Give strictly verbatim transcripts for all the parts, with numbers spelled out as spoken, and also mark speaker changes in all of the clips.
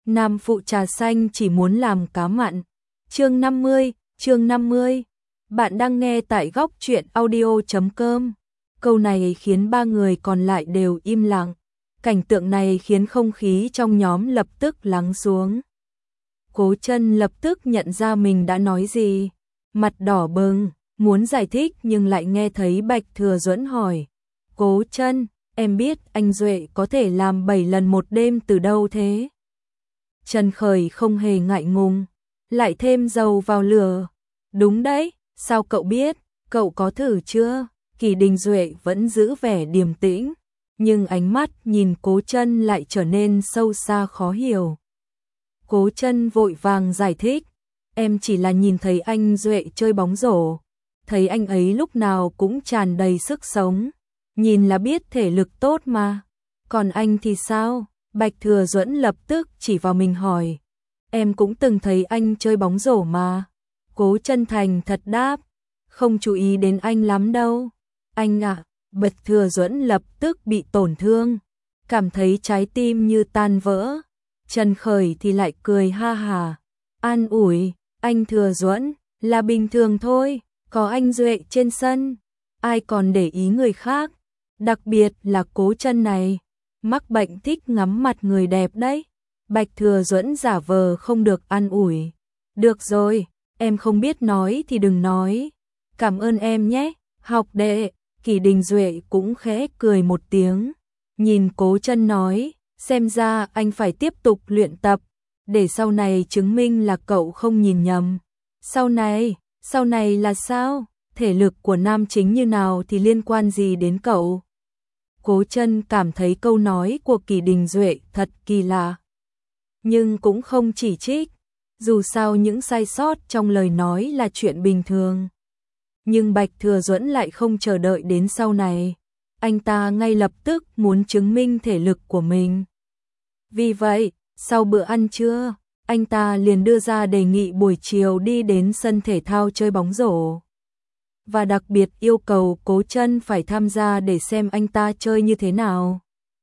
Speaker 1: Nam phụ trà xanh chỉ muốn làm cá mặn. Chương năm mươi, chương năm mươi. Bạn đang nghe tại góc truyện audio chấm com. Câu này khiến ba người còn lại đều im lặng. Cảnh tượng này khiến không khí trong nhóm lập tức lắng xuống. Cố Chân lập tức nhận ra mình đã nói gì, mặt đỏ bừng, muốn giải thích nhưng lại nghe thấy Bạch Thừa Duẫn hỏi: "Cố Chân, em biết anh Duệ có thể làm bảy lần một đêm từ đâu thế?" Trần Khởi không hề ngại ngùng, lại thêm dầu vào lửa. "Đúng đấy, sao cậu biết, cậu có thử chưa?" Kỳ Đình Duệ vẫn giữ vẻ điềm tĩnh, nhưng ánh mắt nhìn Cố Chân lại trở nên sâu xa khó hiểu. Cố Chân vội vàng giải thích: "Em chỉ là nhìn thấy anh Duệ chơi bóng rổ, thấy anh ấy lúc nào cũng tràn đầy sức sống, nhìn là biết thể lực tốt mà. Còn anh thì sao?" Bạch Thừa Duẫn lập tức chỉ vào mình hỏi: "Em cũng từng thấy anh chơi bóng rổ mà." Cố Chân thành thật đáp: "Không chú ý đến anh lắm đâu." "Anh ạ." Bạch Thừa Duẫn lập tức bị tổn thương, cảm thấy trái tim như tan vỡ. Trần Khởi thì lại cười ha hà, an ủi: "Anh Thừa Duẫn, là bình thường thôi, có anh Duệ trên sân, ai còn để ý người khác, đặc biệt là Cố Chân này, mắc bệnh thích ngắm mặt người đẹp đấy." Bạch Thừa Duẫn giả vờ không được an ủi: "Được rồi, em không biết nói thì đừng nói. Cảm ơn em nhé, học đệ." Kỳ Đình Duệ cũng khẽ cười một tiếng, nhìn Cố Chân nói: "Xem ra anh phải tiếp tục luyện tập, để sau này chứng minh là cậu không nhìn nhầm." "Sau này, sau này là sao? Thể lực của nam chính như nào thì liên quan gì đến cậu?" Cố Chân cảm thấy câu nói của Kỳ Đình Duệ thật kỳ lạ, nhưng cũng không chỉ trích, dù sao những sai sót trong lời nói là chuyện bình thường. Nhưng Bạch Thừa Duẫn lại không chờ đợi đến sau này, anh ta ngay lập tức muốn chứng minh thể lực của mình. Vì vậy, sau bữa ăn trưa, anh ta liền đưa ra đề nghị buổi chiều đi đến sân thể thao chơi bóng rổ, và đặc biệt yêu cầu Cố Chân phải tham gia để xem anh ta chơi như thế nào.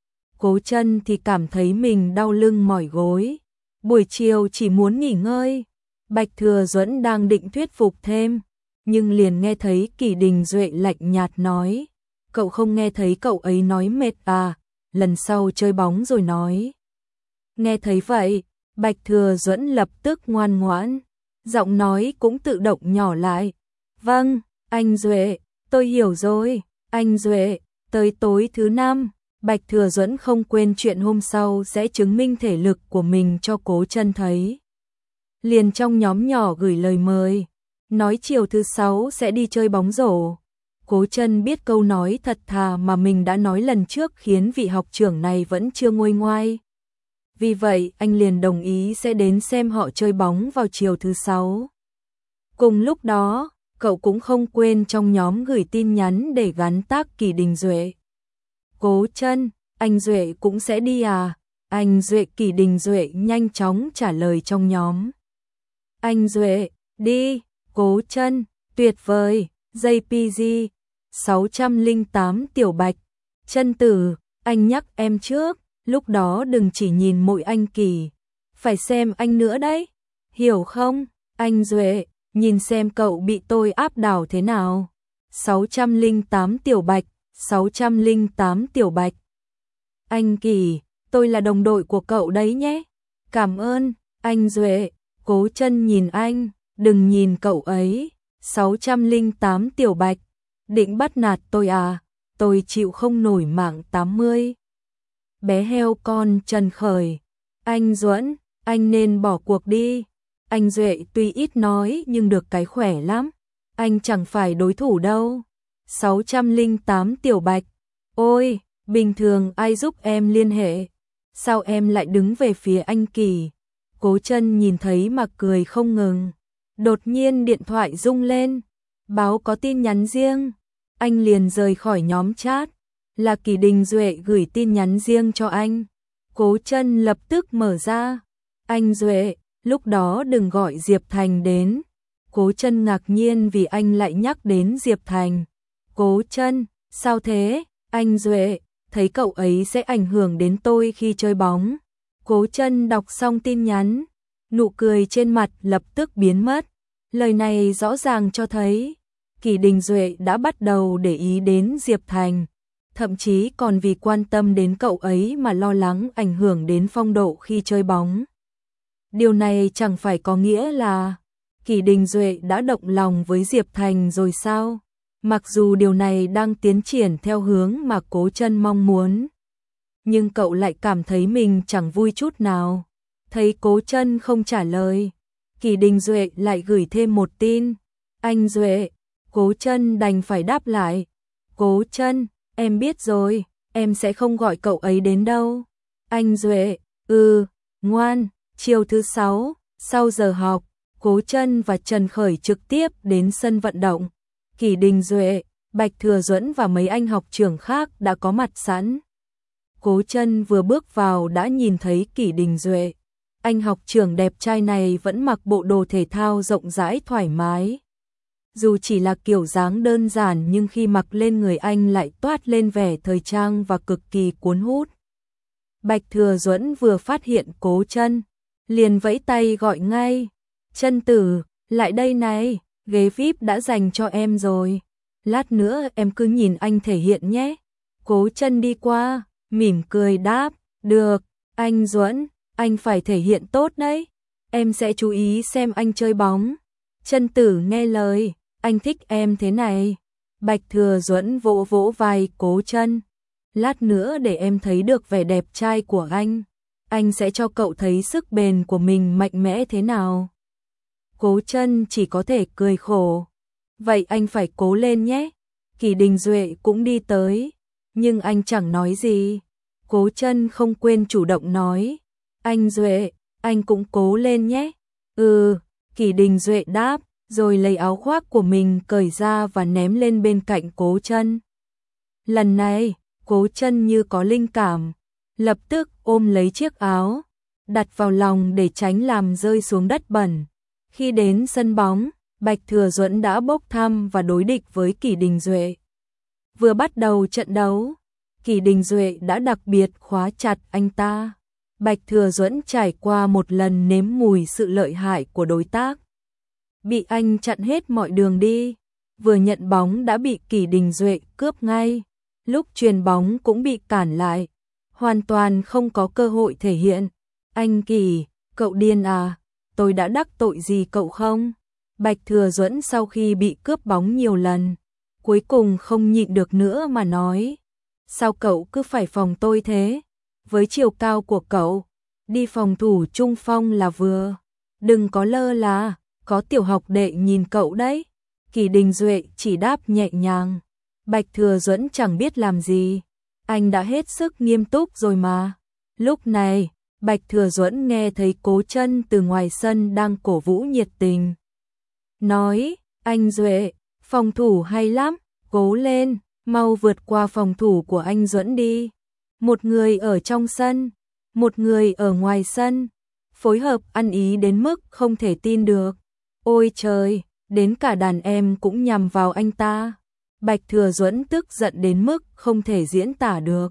Speaker 1: Cố Chân thì cảm thấy mình đau lưng mỏi gối, buổi chiều chỉ muốn nghỉ ngơi. Bạch Thừa Duẫn đang định thuyết phục thêm, nhưng liền nghe thấy Kỳ Đình Duệ lạnh nhạt nói: "Cậu không nghe thấy cậu ấy nói mệt à, lần sau chơi bóng rồi nói." Nghe thấy vậy, Bạch Thừa Duẫn lập tức ngoan ngoãn, giọng nói cũng tự động nhỏ lại: "Vâng, anh Duệ, tôi hiểu rồi, anh Duệ." Tới tối thứ năm, Bạch Thừa Duẫn không quên chuyện hôm sau sẽ chứng minh thể lực của mình cho Cố Chân thấy. Liền trong nhóm nhỏ gửi lời mời, nói chiều thứ sáu sẽ đi chơi bóng rổ. Cố Chân biết câu nói thật thà mà mình đã nói lần trước khiến vị học trưởng này vẫn chưa nguôi ngoai. Vì vậy anh liền đồng ý sẽ đến xem họ chơi bóng vào chiều thứ sáu. Cùng lúc đó, cậu cũng không quên trong nhóm gửi tin nhắn để gắn tag Kỳ Đình Duệ. "Cố Chân, anh Duệ cũng sẽ đi à?" Anh Duệ Kỳ Đình Duệ nhanh chóng trả lời trong nhóm: "Anh Duệ, đi." Cố Chân: "Tuyệt vời." J P G sáu không tám Tiểu Bạch: "Chân tử, anh nhắc em trước, lúc đó đừng chỉ nhìn mỗi anh Kỳ, phải xem anh nữa đấy, hiểu không?" Anh Duệ: "Nhìn xem cậu bị tôi áp đảo thế nào." sáu không tám Tiểu Bạch: sáu không tám Tiểu Bạch: "Anh Kỳ, tôi là đồng đội của cậu đấy nhé." "Cảm ơn." Anh Duệ: "Cố Chân nhìn anh, đừng nhìn cậu ấy." sáu không tám Tiểu Bạch: "Định bắt nạt tôi à? Tôi chịu không nổi mạng tám mươi." Bé heo con Trần Khởi: "Anh Duẫn, anh nên bỏ cuộc đi." Anh Duệ tuy ít nói nhưng được cái khỏe lắm, anh chẳng phải đối thủ đâu. sáu không tám Tiểu Bạch: "Ôi, bình thường ai giúp em liên hệ, sao em lại đứng về phía anh Kỳ?" Cố Chân nhìn thấy mà cười không ngừng. Đột nhiên điện thoại rung lên, báo có tin nhắn riêng. Anh liền rời khỏi nhóm chat, là Kỳ Đình Duệ gửi tin nhắn riêng cho anh. Cố Chân lập tức mở ra: "Anh Duệ, lúc đó đừng gọi Diệp Thành đến." Cố Chân ngạc nhiên vì anh lại nhắc đến Diệp Thành. "Cố Chân, sao thế?" "Anh Duệ, thấy cậu ấy sẽ ảnh hưởng đến tôi khi chơi bóng." Cố Chân đọc xong tin nhắn, nụ cười trên mặt lập tức biến mất. Lời này rõ ràng cho thấy Kỷ Đình Duệ đã bắt đầu để ý đến Diệp Thành, thậm chí còn vì quan tâm đến cậu ấy mà lo lắng ảnh hưởng đến phong độ khi chơi bóng. Điều này chẳng phải có nghĩa là Kỷ Đình Duệ đã động lòng với Diệp Thành rồi sao? Mặc dù điều này đang tiến triển theo hướng mà Cố Chân mong muốn, nhưng cậu lại cảm thấy mình chẳng vui chút nào. Thấy Cố Chân không trả lời, Kỷ Đình Duệ lại gửi thêm một tin. Anh Duệ. Cố Chân đành phải đáp lại. Cố Chân, em biết rồi, em sẽ không gọi cậu ấy đến đâu. Anh Duệ, ừ, ngoan. Chiều thứ sáu, sau giờ học, Cố Chân và Trần Khởi trực tiếp đến sân vận động. Kỷ Đình Duệ, Bạch Thừa Duẫn và mấy anh học trưởng khác đã có mặt sẵn. Cố Chân vừa bước vào đã nhìn thấy Kỷ Đình Duệ. Anh học trưởng đẹp trai này vẫn mặc bộ đồ thể thao rộng rãi thoải mái. Dù chỉ là kiểu dáng đơn giản nhưng khi mặc lên người anh lại toát lên vẻ thời trang và cực kỳ cuốn hút. Bạch Thừa Duẫn vừa phát hiện Cố Chân, liền vẫy tay gọi ngay. Chân tử, lại đây này, ghế vi ai pi đã dành cho em rồi. Lát nữa em cứ nhìn anh thể hiện nhé. Cố Chân đi qua, mỉm cười đáp, được, anh Duẫn, anh phải thể hiện tốt đấy. Em sẽ chú ý xem anh chơi bóng. Chân tử nghe lời, anh thích em thế này. Bạch Thừa Duẫn vỗ vỗ vai Cố Chân. Lát nữa để em thấy được vẻ đẹp trai của anh. Anh sẽ cho cậu thấy sức bền của mình mạnh mẽ thế nào. Cố Chân chỉ có thể cười khổ. Vậy anh phải cố lên nhé. Kỷ Đình Duệ cũng đi tới, nhưng anh chẳng nói gì. Cố Chân không quên chủ động nói, anh Duệ, anh cũng cố lên nhé. Ừ, Kỷ Đình Duệ đáp, rồi lấy áo khoác của mình cởi ra và ném lên bên cạnh Cố Chân. Lần này, Cố Chân như có linh cảm, lập tức ôm lấy chiếc áo, đặt vào lòng để tránh làm rơi xuống đất bẩn. Khi đến sân bóng, Bạch Thừa Duẫn đã bốc thăm và đối địch với Kỷ Đình Duệ. Vừa bắt đầu trận đấu, Kỷ Đình Duệ đã đặc biệt khóa chặt anh ta. Bạch Thừa Duẫn trải qua một lần nếm mùi sự lợi hại của đối tác. Bị anh chặn hết mọi đường đi, vừa nhận bóng đã bị Kỷ Đình Duệ cướp ngay, lúc chuyền bóng cũng bị cản lại, hoàn toàn không có cơ hội thể hiện. Anh Kỷ, cậu điên à, tôi đã đắc tội gì cậu không? Bạch Thừa Duẫn sau khi bị cướp bóng nhiều lần, cuối cùng không nhịn được nữa mà nói, sao cậu cứ phải phòng tôi thế? Với chiều cao của cậu, đi phòng thủ trung phong là vừa, đừng có lơ là, có tiểu học đệ nhìn cậu đấy. Kỷ Đình Duệ chỉ đáp nhẹ nhàng. Bạch Thừa Duẫn chẳng biết làm gì, anh đã hết sức nghiêm túc rồi mà. Lúc này, Bạch Thừa Duẫn nghe thấy Cố Chân từ ngoài sân đang cổ vũ nhiệt tình. Nói, anh Duệ, phòng thủ hay lắm, cố lên, mau vượt qua phòng thủ của anh Duẫn đi. Một người ở trong sân, một người ở ngoài sân, phối hợp ăn ý đến mức không thể tin được. Ôi trời, đến cả đàn em cũng nhằm vào anh ta. Bạch Thừa Duẫn tức giận đến mức không thể diễn tả được.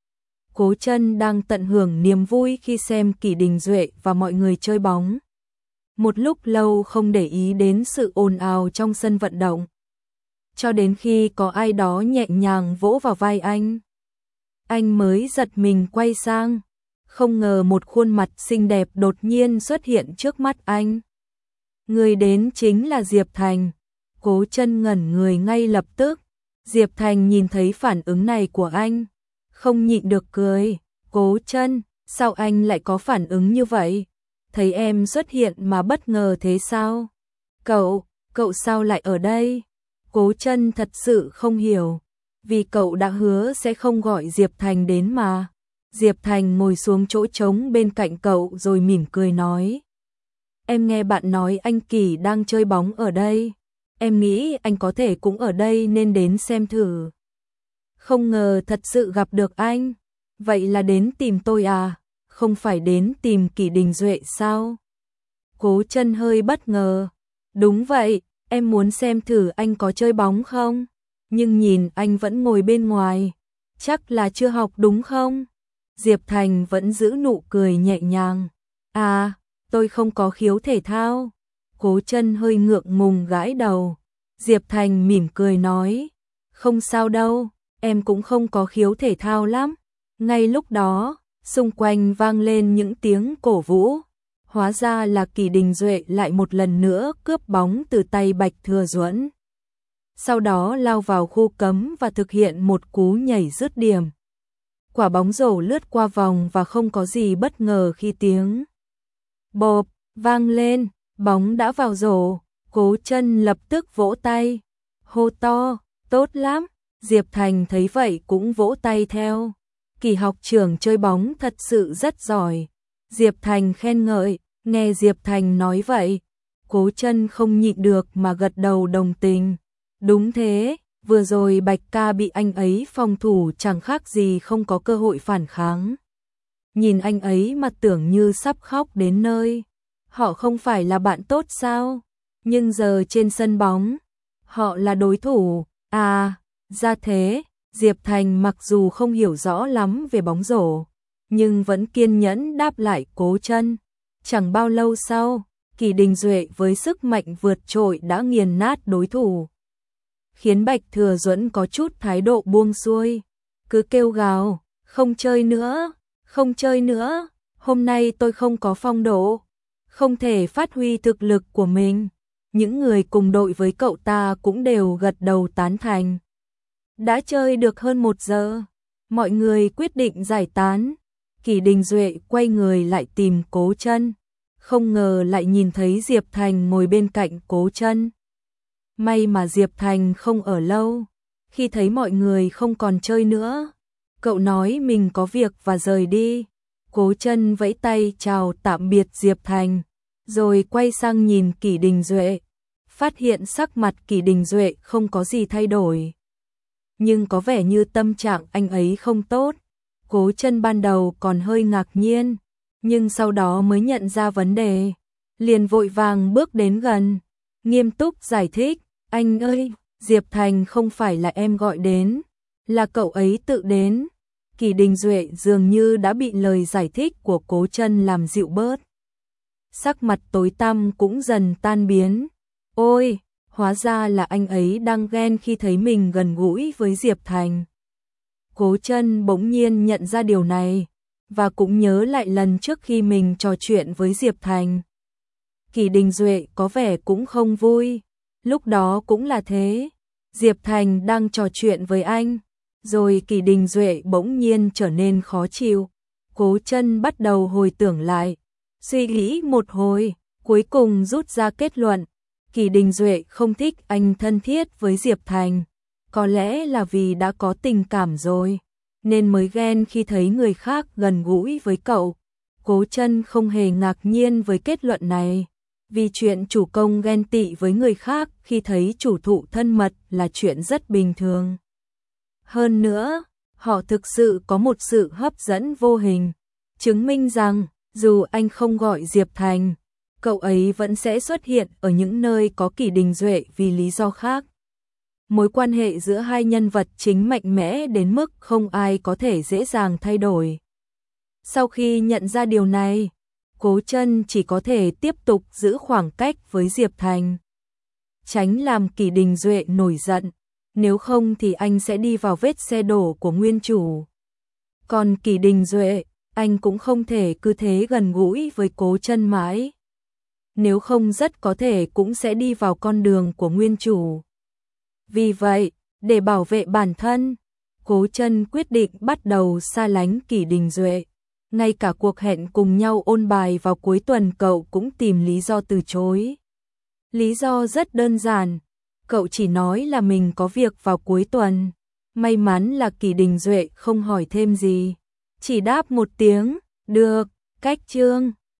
Speaker 1: Cố Chân đang tận hưởng niềm vui khi xem Kỷ Đình Duệ và mọi người chơi bóng. Một lúc lâu không để ý đến sự ồn ào trong sân vận động. Cho đến khi có ai đó nhẹ nhàng vỗ vào vai anh, anh mới giật mình quay sang. Không ngờ một khuôn mặt xinh đẹp đột nhiên xuất hiện trước mắt anh. Người đến chính là Diệp Thành. Cố Chân ngẩn người ngay lập tức. Diệp Thành nhìn thấy phản ứng này của anh, không nhịn được cười. Cố Chân, sao anh lại có phản ứng như vậy? Thấy em xuất hiện mà bất ngờ thế sao? Cậu, cậu sao lại ở đây? Cố Chân thật sự không hiểu, vì cậu đã hứa sẽ không gọi Diệp Thành đến mà. Diệp Thành ngồi xuống chỗ trống bên cạnh cậu rồi mỉm cười nói. Em nghe bạn nói anh Kỷ đang chơi bóng ở đây. Em nghĩ anh có thể cũng ở đây nên đến xem thử. Không ngờ thật sự gặp được anh. Vậy là đến tìm tôi à? Không phải đến tìm Kỷ Đình Duệ sao? Cố Chân hơi bất ngờ. Đúng vậy, em muốn xem thử anh có chơi bóng không? Nhưng nhìn anh vẫn ngồi bên ngoài, chắc là chưa học đúng không? Diệp Thành vẫn giữ nụ cười nhẹ nhàng. À, tôi không có khiếu thể thao. Cố Chân hơi ngượng ngùng gãi đầu. Diệp Thành mỉm cười nói, không sao đâu, em cũng không có khiếu thể thao lắm. Ngay lúc đó, xung quanh vang lên những tiếng cổ vũ. Hóa ra là Kỷ Đình Duệ lại một lần nữa cướp bóng từ tay Bạch Thừa Duẫn. Sau đó lao vào khu cấm và thực hiện một cú nhảy dứt điểm. Quả bóng rổ lướt qua vòng và không có gì bất ngờ khi tiếng bộp vang lên, bóng đã vào rổ. Cố Chân lập tức vỗ tay, hô to, tốt lắm. Diệp Thành thấy vậy cũng vỗ tay theo. Kỷ học trưởng chơi bóng thật sự rất giỏi. Diệp Thành khen ngợi. Nghe Diệp Thành nói vậy, Cố Chân không nhịn được mà gật đầu đồng tình. Đúng thế, vừa rồi Bạch ca bị anh ấy phòng thủ chẳng khác gì không có cơ hội phản kháng. Nhìn anh ấy mà tưởng như sắp khóc đến nơi. Họ không phải là bạn tốt sao? Nhưng giờ trên sân bóng, họ là đối thủ. À, ra thế. Diệp Thành mặc dù không hiểu rõ lắm về bóng rổ, nhưng vẫn kiên nhẫn đáp lại Cố Chân. Chẳng bao lâu sau, Kỷ Đình Duệ với sức mạnh vượt trội đã nghiền nát đối thủ, khiến Bạch Thừa Duẫn có chút thái độ buông xuôi, cứ kêu gào, không chơi nữa, không chơi nữa, hôm nay tôi không có phong độ, không thể phát huy thực lực của mình. Những người cùng đội với cậu ta cũng đều gật đầu tán thành. Đã chơi được hơn một giờ, mọi người quyết định giải tán. Kỷ Đình Duệ quay người lại tìm Cố Chân, không ngờ lại nhìn thấy Diệp Thành ngồi bên cạnh Cố Chân. May mà Diệp Thành không ở lâu, khi thấy mọi người không còn chơi nữa, cậu nói mình có việc và rời đi. Cố Chân vẫy tay chào tạm biệt Diệp Thành, rồi quay sang nhìn Kỷ Đình Duệ, phát hiện sắc mặt Kỷ Đình Duệ không có gì thay đổi, nhưng có vẻ như tâm trạng anh ấy không tốt. Cố Chân ban đầu còn hơi ngạc nhiên, nhưng sau đó mới nhận ra vấn đề, liền vội vàng bước đến gần, nghiêm túc giải thích, anh ơi, Diệp Thành không phải là em gọi đến, là cậu ấy tự đến. Kỷ Đình Duệ dường như đã bị lời giải thích của Cố Chân làm dịu bớt. Sắc mặt tối tăm cũng dần tan biến. Ôi, hóa ra là anh ấy đang ghen khi thấy mình gần gũi với Diệp Thành. Cố Chân bỗng nhiên nhận ra điều này, và cũng nhớ lại lần trước khi mình trò chuyện với Diệp Thành. Kỷ Đình Duệ có vẻ cũng không vui, lúc đó cũng là thế. Diệp Thành đang trò chuyện với anh, rồi Kỷ Đình Duệ bỗng nhiên trở nên khó chịu. Cố Chân bắt đầu hồi tưởng lại, suy nghĩ một hồi, cuối cùng rút ra kết luận, Kỷ Đình Duệ không thích anh thân thiết với Diệp Thành. Có lẽ là vì đã có tình cảm rồi, nên mới ghen khi thấy người khác gần gũi với cậu. Cố Chân không hề ngạc nhiên với kết luận này, vì chuyện chủ công ghen tị với người khác khi thấy chủ thụ thân mật là chuyện rất bình thường. Hơn nữa, họ thực sự có một sự hấp dẫn vô hình, chứng minh rằng dù anh không gọi Diệp Thành, cậu ấy vẫn sẽ xuất hiện ở những nơi có Kỷ Đình Duệ vì lý do khác. Mối quan hệ giữa hai nhân vật chính mạnh mẽ đến mức không ai có thể dễ dàng thay đổi. Sau khi nhận ra điều này, Cố Chân chỉ có thể tiếp tục giữ khoảng cách với Diệp Thành, tránh làm Kỷ Đình Duệ nổi giận, nếu không thì anh sẽ đi vào vết xe đổ của nguyên chủ. Còn Kỷ Đình Duệ, anh cũng không thể cứ thế gần gũi với Cố Chân mãi, nếu không rất có thể cũng sẽ đi vào con đường của nguyên chủ. Vì vậy, để bảo vệ bản thân, Cố Chân quyết định bắt đầu xa lánh Kỷ Đình Duệ. Ngay cả cuộc hẹn cùng nhau ôn bài vào cuối tuần cậu cũng tìm lý do từ chối. Lý do rất đơn giản, cậu chỉ nói là mình có việc vào cuối tuần. May mắn là Kỷ Đình Duệ không hỏi thêm gì, chỉ đáp một tiếng, được, cách chương.